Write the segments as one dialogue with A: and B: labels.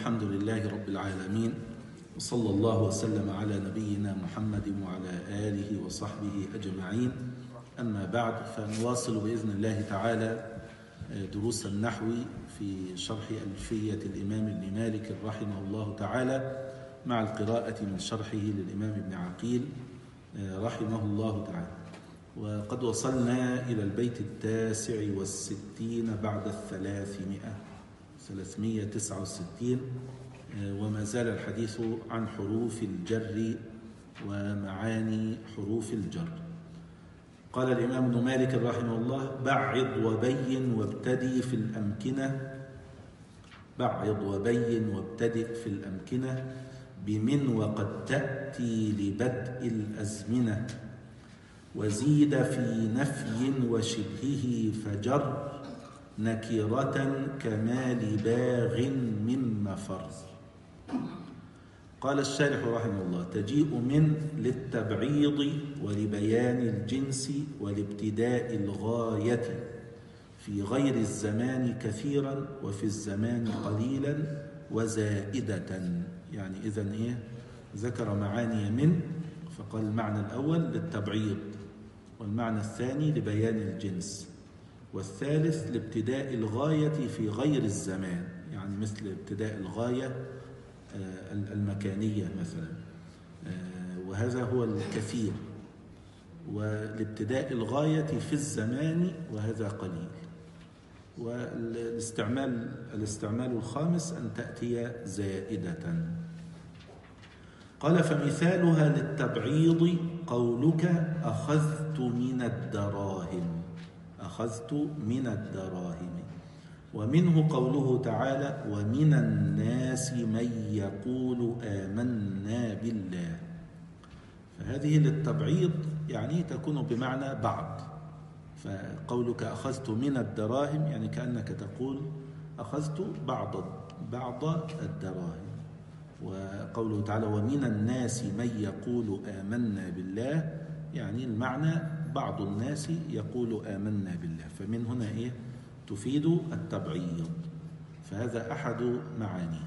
A: الحمد لله رب العالمين، وصلى الله وسلم على نبينا محمد وعلى آله وصحبه أجمعين. أما بعد، فنواصل بإذن الله تعالى دروس النحو في شرح ألفية الإمام ابن مالك رحمه الله تعالى، مع القراءة من شرحه للإمام ابن عقيل رحمه الله تعالى. وقد وصلنا إلى البيت 69 بعد 369، وما زال الحديث عن حروف الجر ومعاني حروف الجر. قال الإمام ابن مالك رحمه الله: بعض وبين وابتدي في الأمكنة. بعض وبين وابتدئ في الأمكنة بمن وقد تأتي لبدء الأزمنة، وزيد في نفي وشبهه فجر نكرة كمال باغ من مفر. قال الشارح رحمه الله: تجيء من للتبعيض ولبيان الجنس ولابتداء الغاية في غير الزمان كثيرا وفي الزمان قليلا وزائدة. يعني إذن ذكر معاني من، فقال المعنى الأول للتبعيض، والمعنى الثاني لبيان الجنس، والثالث لابتداء الغاية في غير الزمان، يعني مثل ابتداء الغاية المكانية مثلا، وهذا هو الكثير، ولابتداء الغاية في الزمان وهذا قليل. والاستعمال الخامس أن تأتي زائدة. قال: فمثالها للتبعيض قولك أخذت من الدراهم. أخذت من الدراهم. ومنه قوله تعالى: ومن الناس من يقول آمنا بالله. فهذه للتبعيض يعني تكون بمعنى بعض. فقولك أخذت من الدراهم يعني كأنك تقول أخذت بعض الدراهم. وقوله تعالى: ومن الناس من يقول آمنا بالله، يعني المعنى بعض الناس يقول آمنا بالله. فمن هنا تفيد التبعيض، فهذا أحد معانيه.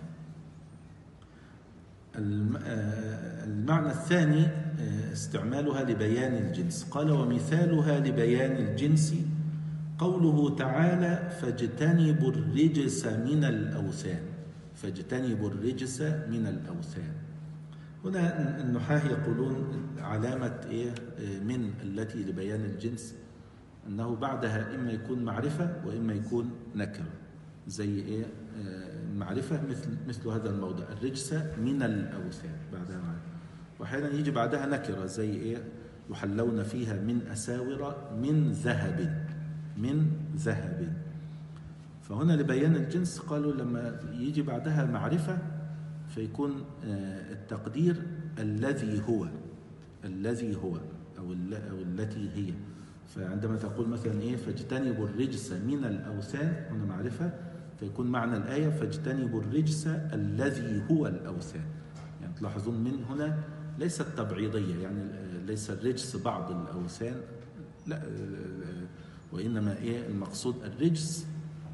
A: المعنى الثاني استعمالها لبيان الجنس. قال: ومثالها لبيان الجنس قوله تعالى: فاجتنبوا الرجس من الأوثان. فاجتنبوا الرجس من الأوثان. هنا النحاة يقولون علامة من التي لبيان الجنس أنه بعدها إما يكون معرفة وإما يكون نكرة. زي معرفة مثل هذا الموضع: الرجس من الأوثان، بعدها معرفة. وأحيانا يجي بعدها نكرة زي يحلون فيها من أساور من ذهب. من ذهب. فهنا لبيان الجنس قالوا لما يجي بعدها معرفة فيكون التقدير الذي هو، الذي هو أو التي هي. فعندما تقول مثلا فاجتنبوا الرجس من الأوثان، هنا معرفة، فيكون معنى الآية فاجتنبوا الرجس الذي هو الأوثان. يعني تلاحظون من هنا ليست تبعيضية، يعني ليس الرجس بعض الأوثان، لا، وإنما المقصود الرجس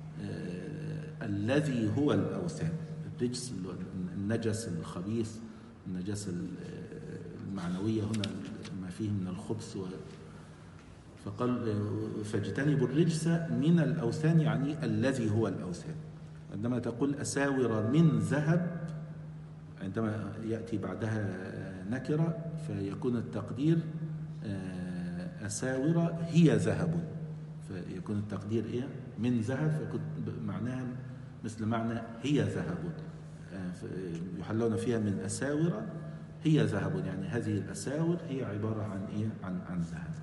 A: الذي هو الأوثان. الرجس النجس الخبيث، النجاسة المعنوية هنا ما فيه من الخبث. فقال فاجتنبوا الرجس من الأوثان يعني الذي هو الأوثان. عندما تقول أساور من ذهب، عندما يأتي بعدها نكرة فيكون التقدير أساور هي ذهب، فيكون التقدير من ذهب، فيكون معناها مثل معنى هي ذهب. يحلون فيها من أساور هي ذهب، يعني هذه الأساور هي عبارة عن عن ذهب.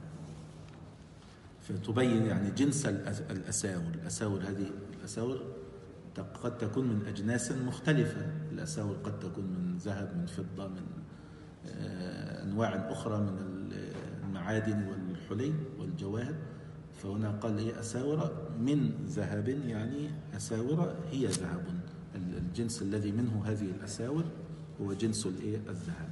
A: فتبين يعني جنس الأساور. الأساور هذه الأساور قد تكون من أجناس مختلفة. الأساور قد تكون من ذهب، من فضة، من أنواع أخرى من المعادن والحلي والجواهر. فهنا قال أساور من ذهب، يعني أساور هي ذهب. الجنس الذي منه هذه الأساور هو جنس الذهب.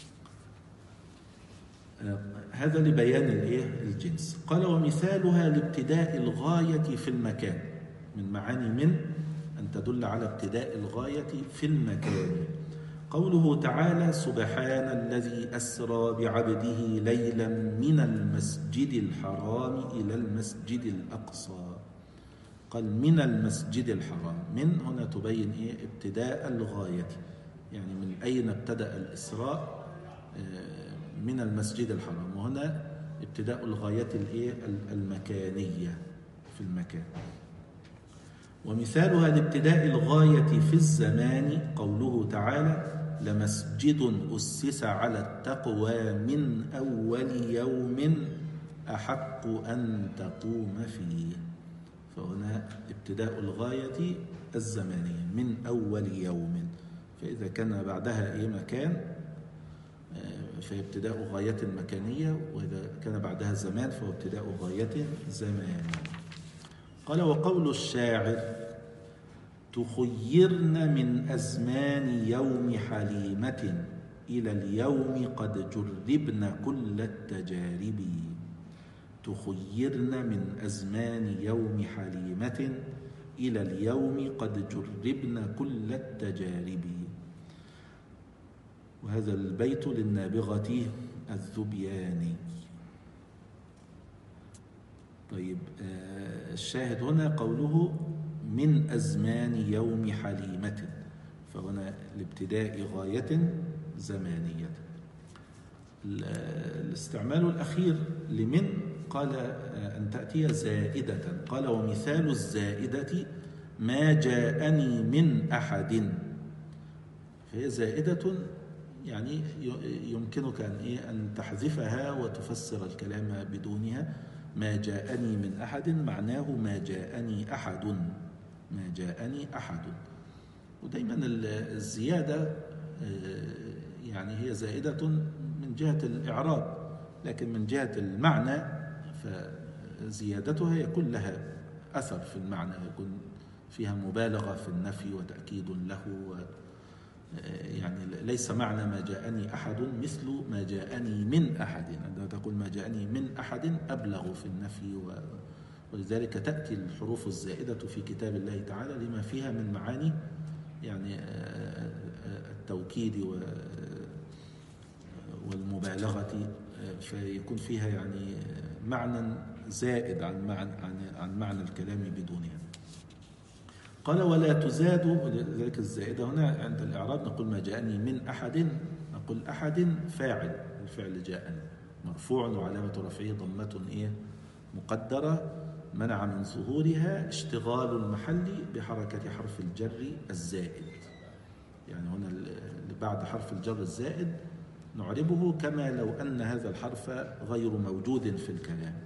A: هذا لبيان الجنس. قال: ومثالها لابتداء الغاية في المكان. من معاني من أن تدل على ابتداء الغاية في المكان. قوله تعالى سبحان الذي أسرى بعبده ليلا من المسجد الحرام إلى المسجد الأقصى. قال من المسجد الحرام، من هنا تبين ابتداء الغاية، يعني من أين ابتدأ الإسراء؟ من المسجد الحرام، وهنا ابتداء الغاية المكانية في المكان. ومثالها لابتداء الغاية في الزمان قوله تعالى لمسجد أسس على التقوى من أول يوم أحق أن تقوم فيه. فهنا ابتداء الغاية الزمانية من أول يوم، فإذا كان بعدها مكان فابتداء غاية مكانية، وإذا كان بعدها زمان فهو ابتداء غاية زمانية. قال وقول الشاعر تخيرن من أزمان يوم حليمة إلى اليوم قد جربن كل التجارب. تخيرن من أزمان يوم حليمة إلى اليوم قد جربن كل التجارب. وهذا البيت للنابغة الذبياني. طيب الشاهد هنا قوله من أزمان يوم حليمة، فهنا لابتداء غاية زمانية. الاستعمال الأخير لمن قال أن تأتي زائدة. قال ومثال الزائدة ما جاءني من أحد، فهي زائدة يعني يمكنك أن تحذفها وتفسر الكلام بدونها. ما جاءني من أحد معناه ما جاءني أحد، ما جاءني أحد. ودايما الزيادة يعني هي زائدة من جهة الإعراب، لكن من جهة المعنى فزيادتها يكون لها أثر في المعنى، يكون فيها مبالغة في النفي وتأكيد له. يعني ليس معنى ما جاءني أحد مثل ما جاءني من أحد. عندما تقول ما جاءني من أحد أبلغ في النفي، ولذلك تأتي الحروف الزائدة في كتاب الله تعالى لما فيها من معاني يعني التوكيد والمبالغة، فيكون فيها يعني معنى زائد عن معنى الكلام بدونها. قال ولا تزاد، ولذلك الزائدة هنا عند الإعراب نقول ما جاءني من أحد، نقول أحد فاعل، الفعل جاءني مرفوع وعلامة رفعه ضمة مقدرة منع من ظهورها اشتغال المحل بحركة حرف الجر الزائد. يعني هنا اللي بعد حرف الجر الزائد نعربه كما لو أن هذا الحرف غير موجود في الكلام.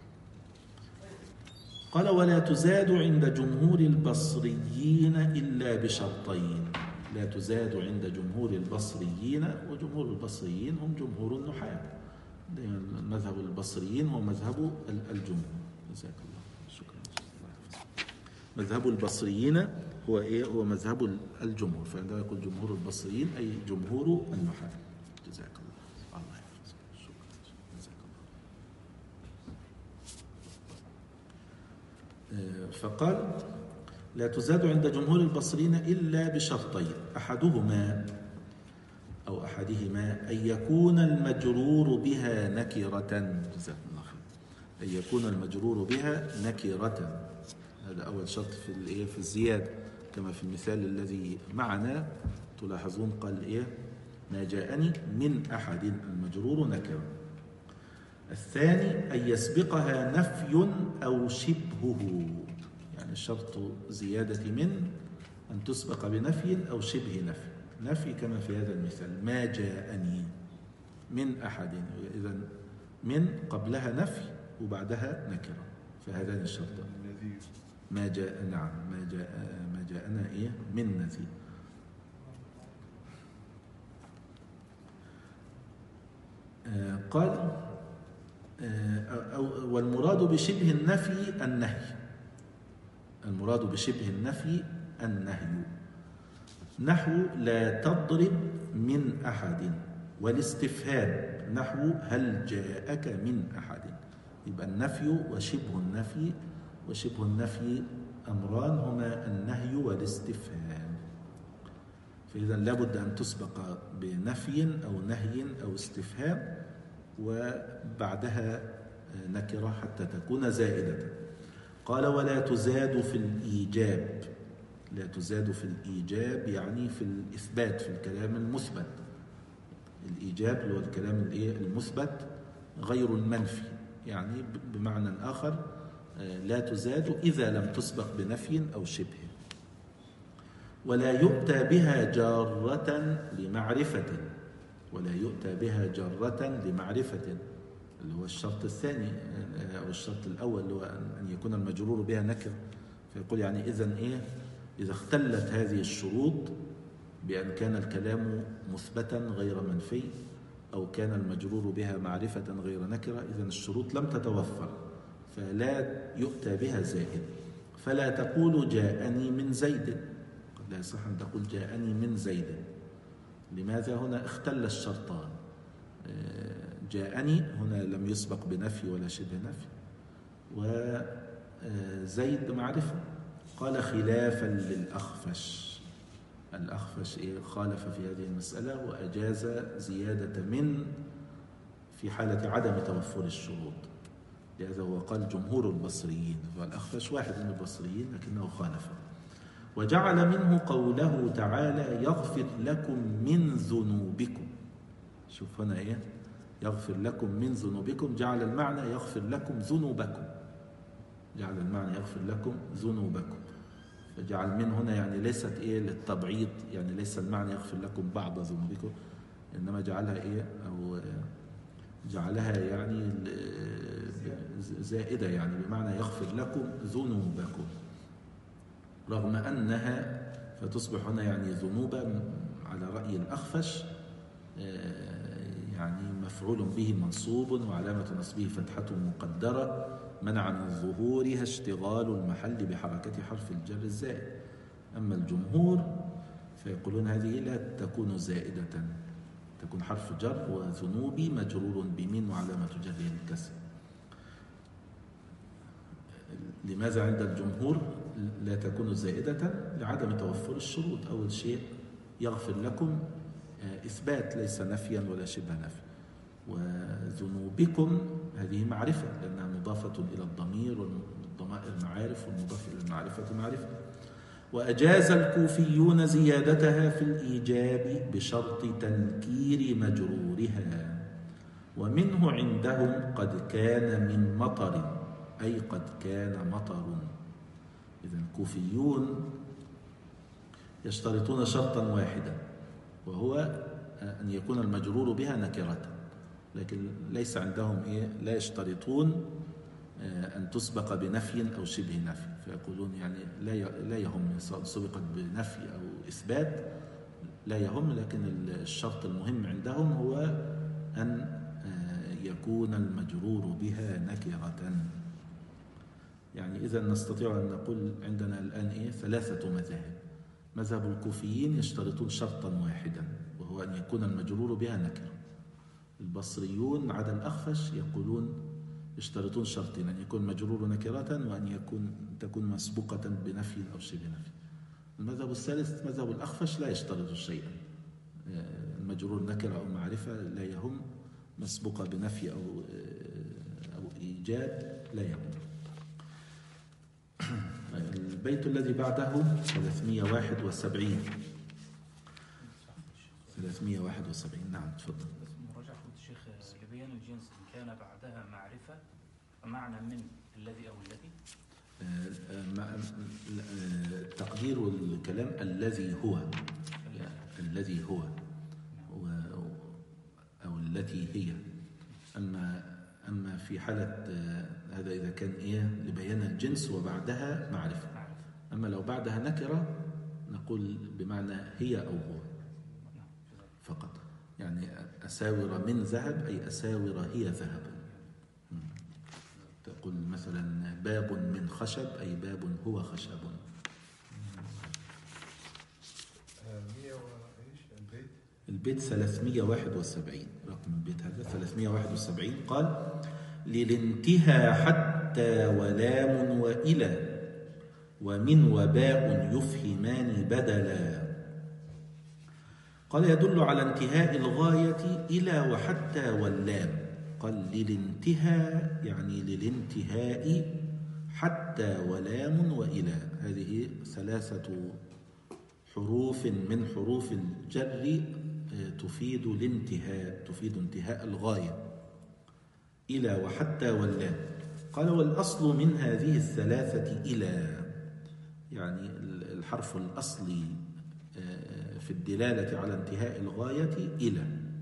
A: قال ولا تزاد عند جمهور البصريين إلا بشرطين. لا تزاد عند جمهور البصريين، وجمهور البصريين هم جمهور النحاة. مذهب البصريين هو مذهب الجمهور. جزاك الله شكرا. مذهب البصريين هو هو مذهب الجمهور، فعندما يقول جمهور البصريين أي جمهور النحاة. جزاك الله. الله يحفظك. شكرا. جزاك الله. فقال لا تزاد عند جمهور البصريين إلا بشرطين، أحدهما أو أحدهما أن يكون المجرور بها نكرة. جزاك الله خير. أن يكون المجرور بها نكرة، هذا أول شرط في الزيادة، كما في المثال الذي معنا تلاحظون قال ما جاءني من أحد، المجرور نكرة. الثاني أن يسبقها نفي أو شبهه، يعني شرط زيادة من أن تسبق بنفي أو شبه نفي. نفي كما في هذا المثال ما جاءني من أحد، إذن من قبلها نفي وبعدها نكرة، فهذان الشرطان. ما جاء، نعم ما جاءنا من نذير. قال والمراد بشبه النفي النهي، المراد بشبه النفي النهي، نحو لا تضرب من أحد، والاستفهام نحو هل جاءك من أحد. يبقى النفي وشبه النفي، وشبه النفي أمران هما النهي والاستفهام، فإذا لابد أن تسبق بنفي أو نهي أو استفهام وبعدها نكرة حتى تكون زائدة. قال ولا تزاد في الإيجاب. لا تزاد في الإيجاب يعني في الإثبات، في الكلام المثبت. الإيجاب اللي هو الكلام المثبت غير المنفي، يعني بمعنى آخر لا تزاد إذا لم تسبق بنفي أو شبه. ولا يؤتى بها جارة لمعرفة. ولا يؤتى بها جارة لمعرفة اللي هو الشرط الثاني أو الشرط الأول اللي هو أن يكون المجرور بها نكر. فيقول يعني إذا اختلت هذه الشروط بأن كان الكلام مثبتا غير منفي أو كان المجرور بها معرفة غير نكرة، إذن الشروط لم تتوفر فلا يؤتى بها زائد. فلا تقول جاءني من زيد، لا يصح أن تقول جاءني من زيد. لماذا؟ هنا اختل الشرطان. جاءني هنا لم يسبق بنفي ولا شبه نفي، وزيد معرفة. قال خلافا للأخفش. الأخفش خالف في هذه المسألة وأجاز زيادة من في حالة عدم توفر الشروط، لهذا هو قال جمهور البصريين، والأخفش واحد من البصريين لكنه خالف. وجعل منه قوله تعالى يغفر لكم من ذنوبكم. شوف هنا يغفر لكم من ذنوبكم، جعل المعنى يغفر لكم ذنوبكم، جعل المعنى يغفر لكم ذنوبكم. فجعل من هنا يعني ليست للتبعيض، يعني ليس المعنى يغفر لكم بعض ذنوبكم، إنما جعلها أو جعلها يعني زائدة، يعني بمعنى يغفر لكم ذنوبكم، رغم أنها فتصبح هنا يعني ذنوبا على رأي الأخفش يعني مفعول به منصوب وعلامة نصبه فتحة مقدرة منع من ظهورها اشتغال المحل بحركة حرف الجر الزائد. أما الجمهور فيقولون هذه لا تكون زائدة، تكون حرف جر، وذنوبي مجرور بمن وعلامة جره الكسر. لماذا عند الجمهور لا تكون زائدة؟ لعدم توفر الشروط. أول شيء يغفر لكم إثبات ليس نفيا ولا شبه نفي، وذنوبكم هذه معرفة لأنها مضافة إلى الضمير، والضمائر معارف، والمضاف إلى المعرفة معرفة. وأجاز الكوفيون زيادتها في الإيجاب بشرط تنكير مجرورها. ومنه عندهم قد كان من مطر، أي قد كان مطر. إذن الكوفيون يشترطون شرطا واحدا، وهو أن يكون المجرور بها نكرة، لكن ليس عندهم لا يشترطون أن تسبق بنفي أو شبه نفي، فيقولون يعني لا يهم سبقت بنفي أو إثبات لا يهم، لكن الشرط المهم عندهم هو أن يكون المجرور بها نكرة. يعني إذا نستطيع أن نقول عندنا الآن ثلاثة مذاهب. مذهب الكوفيين يشترطون شرطا واحدا وهو أن يكون المجرور بها نكرة. البصريون عدا الأخفش يقولون يشترطون شرطين، أن يكون مجرور نكرة وأن تكون مسبوقة بنفي أو شبه نفي. المذهب الثالث مذهب الأخفش لا يشترط شيئا، المجرور نكرة أو معرفة لا يهم، مسبوقة بنفي أو إيجاد لا يهم. البيت الذي بعده 371. نعم تفضل.
B: مراجعة الشيخ لبيان الجنس إن كان بعدها معرفة فمعنى من الذي أو التي.
A: تقدير الكلام الذي هو، الذي هو أو التي هي. أما في حالة هذا إذا كان لبيان الجنس وبعدها معرفة. أما لو بعدها نكرة نقول بمعنى هي أو هو فقط، يعني أساور من ذهب أي أساور هي ذهب. تقول مثلا باب من خشب أي باب هو خشب. البيت 371 رقم البيت هذا 371. قال للانتهى حتى ولام وإلى ومن وباء يفهمان بدلا. قال يدل على انتهاء الغاية إلى وحتى واللام. قال للانتهاء يعني للانتهاء حتى ولام وإلى، هذه 3 حروف من حروف الجر تفيد الانتهاء، تفيد انتهاء الغاية. إلى وحتى واللام. قال والأصل من هذه 3 إلى، يعني الحرف الأصلي في الدلالة على انتهاء الغاية إلى،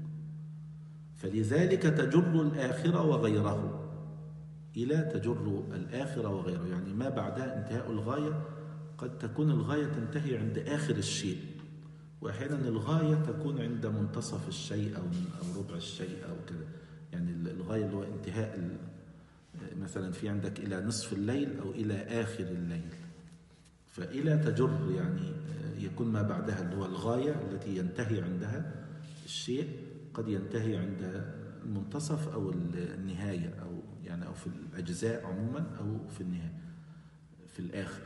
A: فلذلك تجر الآخر وغيره. إلى تجر الآخر وغيره، يعني ما بعدها انتهاء الغاية. قد تكون الغاية تنتهي عند آخر الشيء، وأحيانا الغاية تكون عند منتصف الشيء أو ربع الشيء أو كذا. يعني الغاية اللي هو انتهاء، مثلا في عندك إلى نصف الليل أو إلى آخر الليل، فإلى تجر يعني يكون ما بعدها اللي هو الغاية التي ينتهي عندها الشيء، قد ينتهي عند المنتصف أو النهاية، أو يعني أو في الأجزاء عموما، أو في النهاية في الآخر.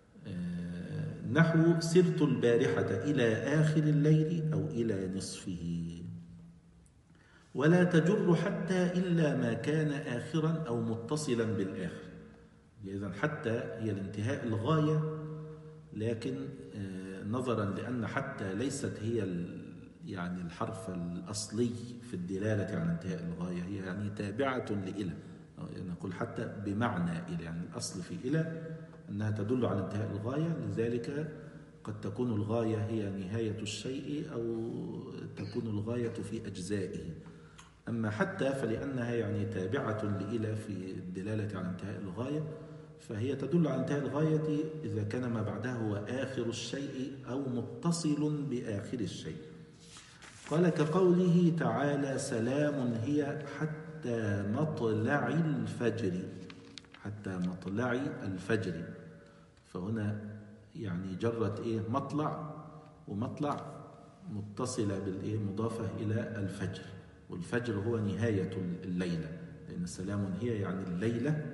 A: نحو سرت البارحة إلى آخر الليل أو إلى نصفه. ولا تجر حتى إلا ما كان آخرا أو متصلا بالآخر. إذن حتى هي الانتهاء الغاية، لكن نظرا لأن حتى ليست هي يعني الحرف الأصلي في الدلالة على انتهاء الغاية، هي يعني تابعة لإلى. نقول حتى بمعنى إلى، يعني الأصل في إلى أنها تدل على انتهاء الغاية، لذلك قد تكون الغاية هي نهاية الشيء أو تكون الغاية في أجزائه. أما حتى فلأنها يعني تابعة لإلى في الدلالة على انتهاء الغاية، فهي تدل على انتهاء الغاية إذا كان ما بعدها هو آخر الشيء أو متصل بآخر الشيء. قال كقوله تعالى سلام هي حتى مطلع الفجر. حتى مطلع الفجر، فهنا يعني جرت مطلع، ومطلع متصلة مضافة إلى الفجر، والفجر هو نهاية الليلة، لأن سلام هي يعني الليلة،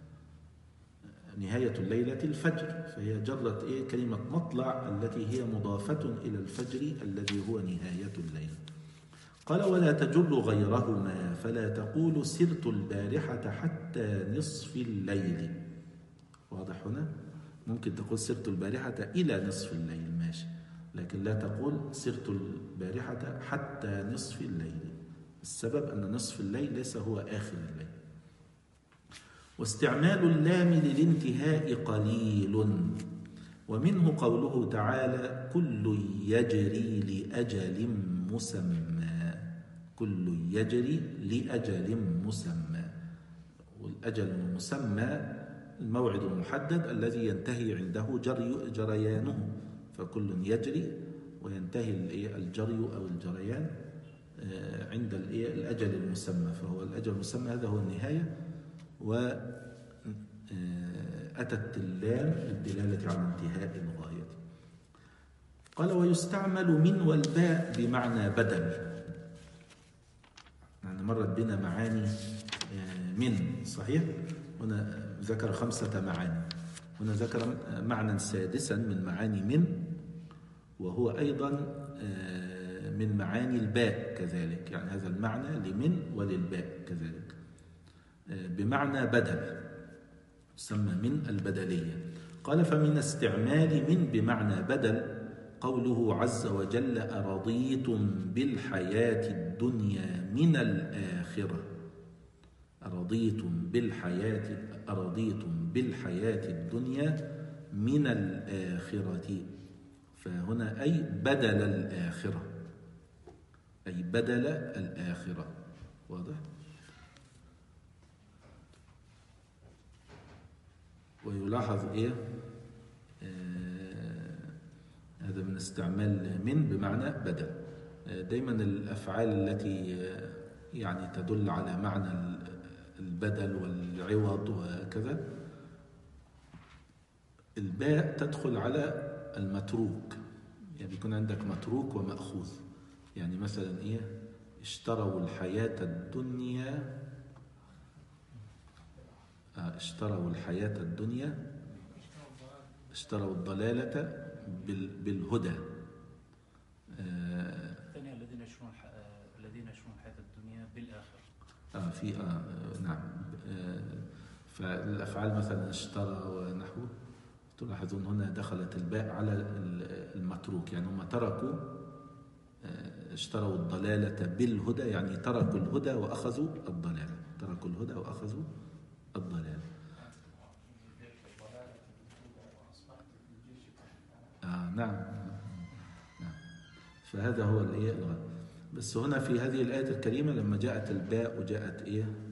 A: نهاية الليلة الفجر، فهي جرت كلمة مطلع التي هي مضافة إلى الفجر الذي هو نهاية الليل. قال ولا تجر غيرهما، فلا تقول سرت البارحة حتى نصف الليل. واضح هنا؟ ممكن تقول سرت البارحة إلى نصف الليل، ماشي، لكن لا تقول سرت البارحة حتى نصف الليل. السبب أن نصف الليل ليس هو آخر الليل. واستعمال اللام للانتهاء قليل، ومنه قوله تعالى كل يجري لأجل مسمى. كل يجري لأجل مسمى، والأجل المسمى الموعد المحدد الذي ينتهي عنده جريانه، فكل يجري وينتهي الجري أو الجريان عند الأجل المسمى، فهو الأجل المسمى هذا هو النهاية. وأتت اللام للدلالة على انتهاء الغاية. قال ويستعمل من والباء بمعنى بدل، يعني مرت بنا معاني من، صحيح؟ هنا ذكر 5 معاني، هنا ذكر معنى سادسا من معاني من، وهو أيضا من معاني الباء كذلك، يعني هذا المعنى لمن وللباء كذلك بمعنى بدل، تسمى من البدلية. قال فمن استعمال من بمعنى بدل قوله عز وجل أرضيتم بالحياة الدنيا من الآخرة. أرضيتم بالحياة الدنيا من الآخرة، فهنا أي بدل الآخرة، أي بدل الآخرة. واضح؟ ويلاحظ هذا من استعمال من بمعنى بدل. دايما الأفعال التي يعني تدل على معنى البدل والعوض وكذا، الباء تدخل على المتروك، يعني يكون عندك متروك ومأخوذ. يعني مثلا اشتروا الحياة الدنيا، اشتروا الحياة الدنيا اشتروا الضلالة بالهدى.
B: الثانية الذين يشرون الحياة الدنيا بالآخرة.
A: نعم. فالأفعال مثلا اشترى ونحوه، تلاحظون هنا دخلت الباء على المتروك، يعني هم تركوا، اشتروا الضلالة بالهدى، يعني تركوا الهدى وأخذوا الضلالة، تركوا الهدى وأخذوا الضلالة. نعم. فهذا هو الغرض. بس هنا في هذه الآية الكريمة لما جاءت الباء وجاءت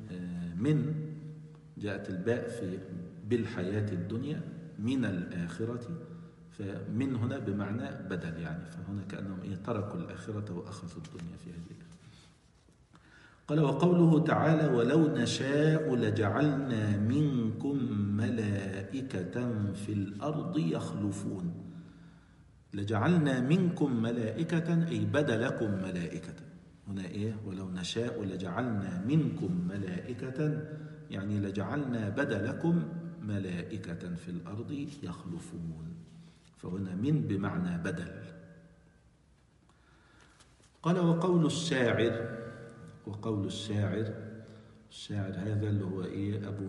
A: جاءت الباء في بالحياة الدنيا من الآخرة، فمن هنا بمعنى بدل، يعني فهنا كأنهم تركوا الآخرة وأخذوا الدنيا في هذه الآية. قال وقوله تعالى ولو نشاء لجعلنا منكم ملائكة في الأرض يخلفون. لجعلنا منكم ملائكة أي بدلكم ملائكة. هنا ولو نشاء لجعلنا منكم ملائكة، يعني لجعلنا بدلكم ملائكة في الأرض يخلفون، فهنا من بمعنى بدل. قال وقول الشاعر الشاعر هذا اللي هو أبو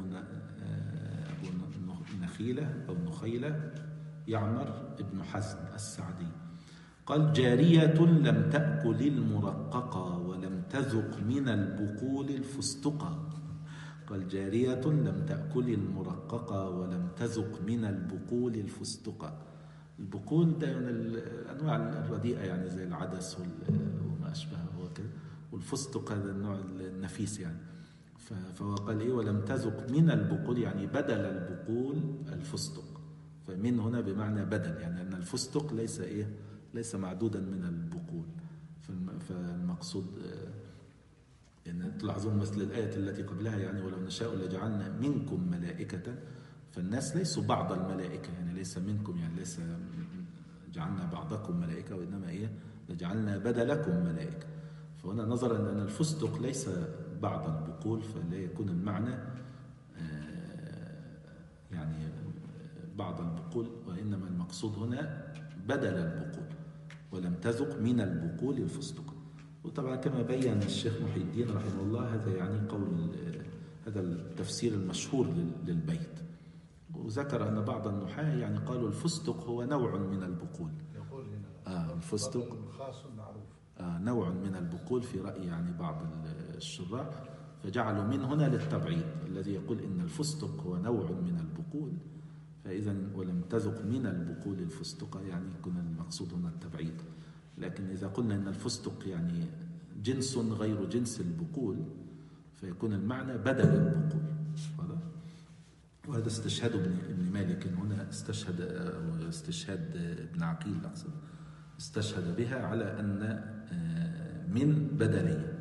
A: نخيلة أو نخيلة يعمر ابن حزم السعدي. قال جارية لم تأكل المرققة ولم تذق من البقول الفستقة. قال جارية لم تأكل المرققة ولم تذق من البقول الفستقة. البقول ده من الأنواع الرديئة، يعني زي العدس وما أشبهه وكذا، والفستق هذا النوع النفيس يعني. فهو قال ولم تذق من البقول، يعني بدل البقول الفستق، فمن هنا بمعنى بدل، يعني أن الفستق ليس معدودا من البقول. فالمقصود يعني تلاحظون مثل الآية التي قبلها، يعني ولو نشاء لجعلنا منكم ملائكة، فالناس ليسوا بعض الملائكة، يعني ليس منكم، يعني ليس جعلنا بعضكم ملائكة، وإنما لجعلنا بدلكم ملائكة. فهنا نظرا أن الفستق ليس بعض البقول، فلا يكون المعنى يعني بعض البقول، وإنما المقصود هنا بدل البقول، ولم تذق من البقول الفستق. وطبعا كما بين الشيخ محي الدين رحمه الله، هذا يعني هذا التفسير المشهور للبيت. وذكر أن بعض النحاة يعني قالوا الفستق هو نوع من البقول.
C: يقول هنا
A: الفستق
C: خاص معروف،
A: نوع من البقول في رأي يعني بعض الشراح، فجعلوا من هنا للتبعيض، الذي يقول إن الفستق هو نوع من البقول، فإذا ولم تذق من البقول الفستق، يعني يكون المقصود هنا التبعيض. لكن إذا قلنا أن الفستق يعني جنس غير جنس البقول، فيكون المعنى بدل البقول. وهذا استشهاد ابن مالك هنا، استشهاد ابن عقيل أقصد، استشهد بها على أن من بدلية،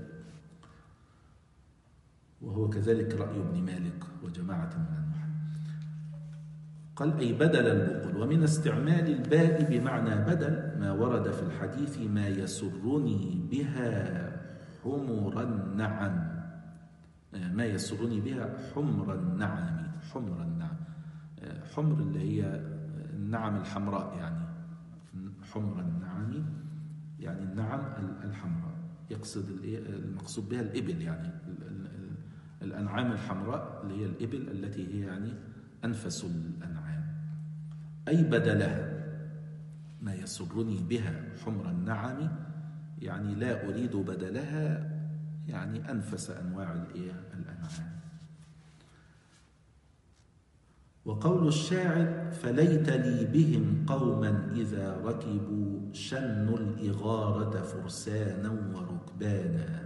A: وهو كذلك رأي ابن مالك وجماعة من النحاة. قال أي بدل البقول. ومن استعمال الباء بمعنى بدل ما ورد في الحديث ما يسرني بها حمر النعم، ما يسرني بها حمر النعم. حمر النعم، حمر اللي هي النعم الحمراء، يعني حمر النعم يعني النعم الحمراء، يقصد المقصود بها الإبل، يعني الأنعام الحمراء اللي هي الإبل التي هي يعني أنفس الأنعام. أي بدلها ما يسرني بها حمر النعم، يعني لا أريد بدلها يعني أنفس أنواع الأنعام. وقول الشاعر فليت لي بهم قوما إذا ركبوا شنوا الإغارة فرسانا وركبانا.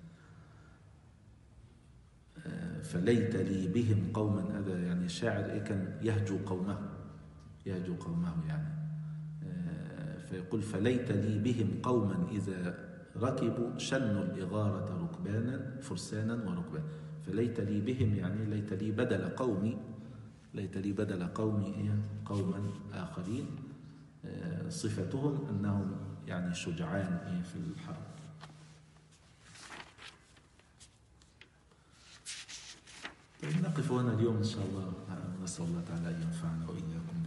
A: فليت لي بهم قوما، هذا يعني الشاعر كان يهجو قومه يعني، فيقول فليت لي بهم قوما إذا ركبوا شنوا الإغارة ركبانا فرسانا وركبانا. فليت لي بهم يعني ليت لي بدل قومي، ليت لي بدل قومي قوما آخرين صفتهم أنهم يعني شجعان في الحرب. نقف هنا اليوم إن شاء الله، نسأل الله تعالى أن ينفعنا وإياكم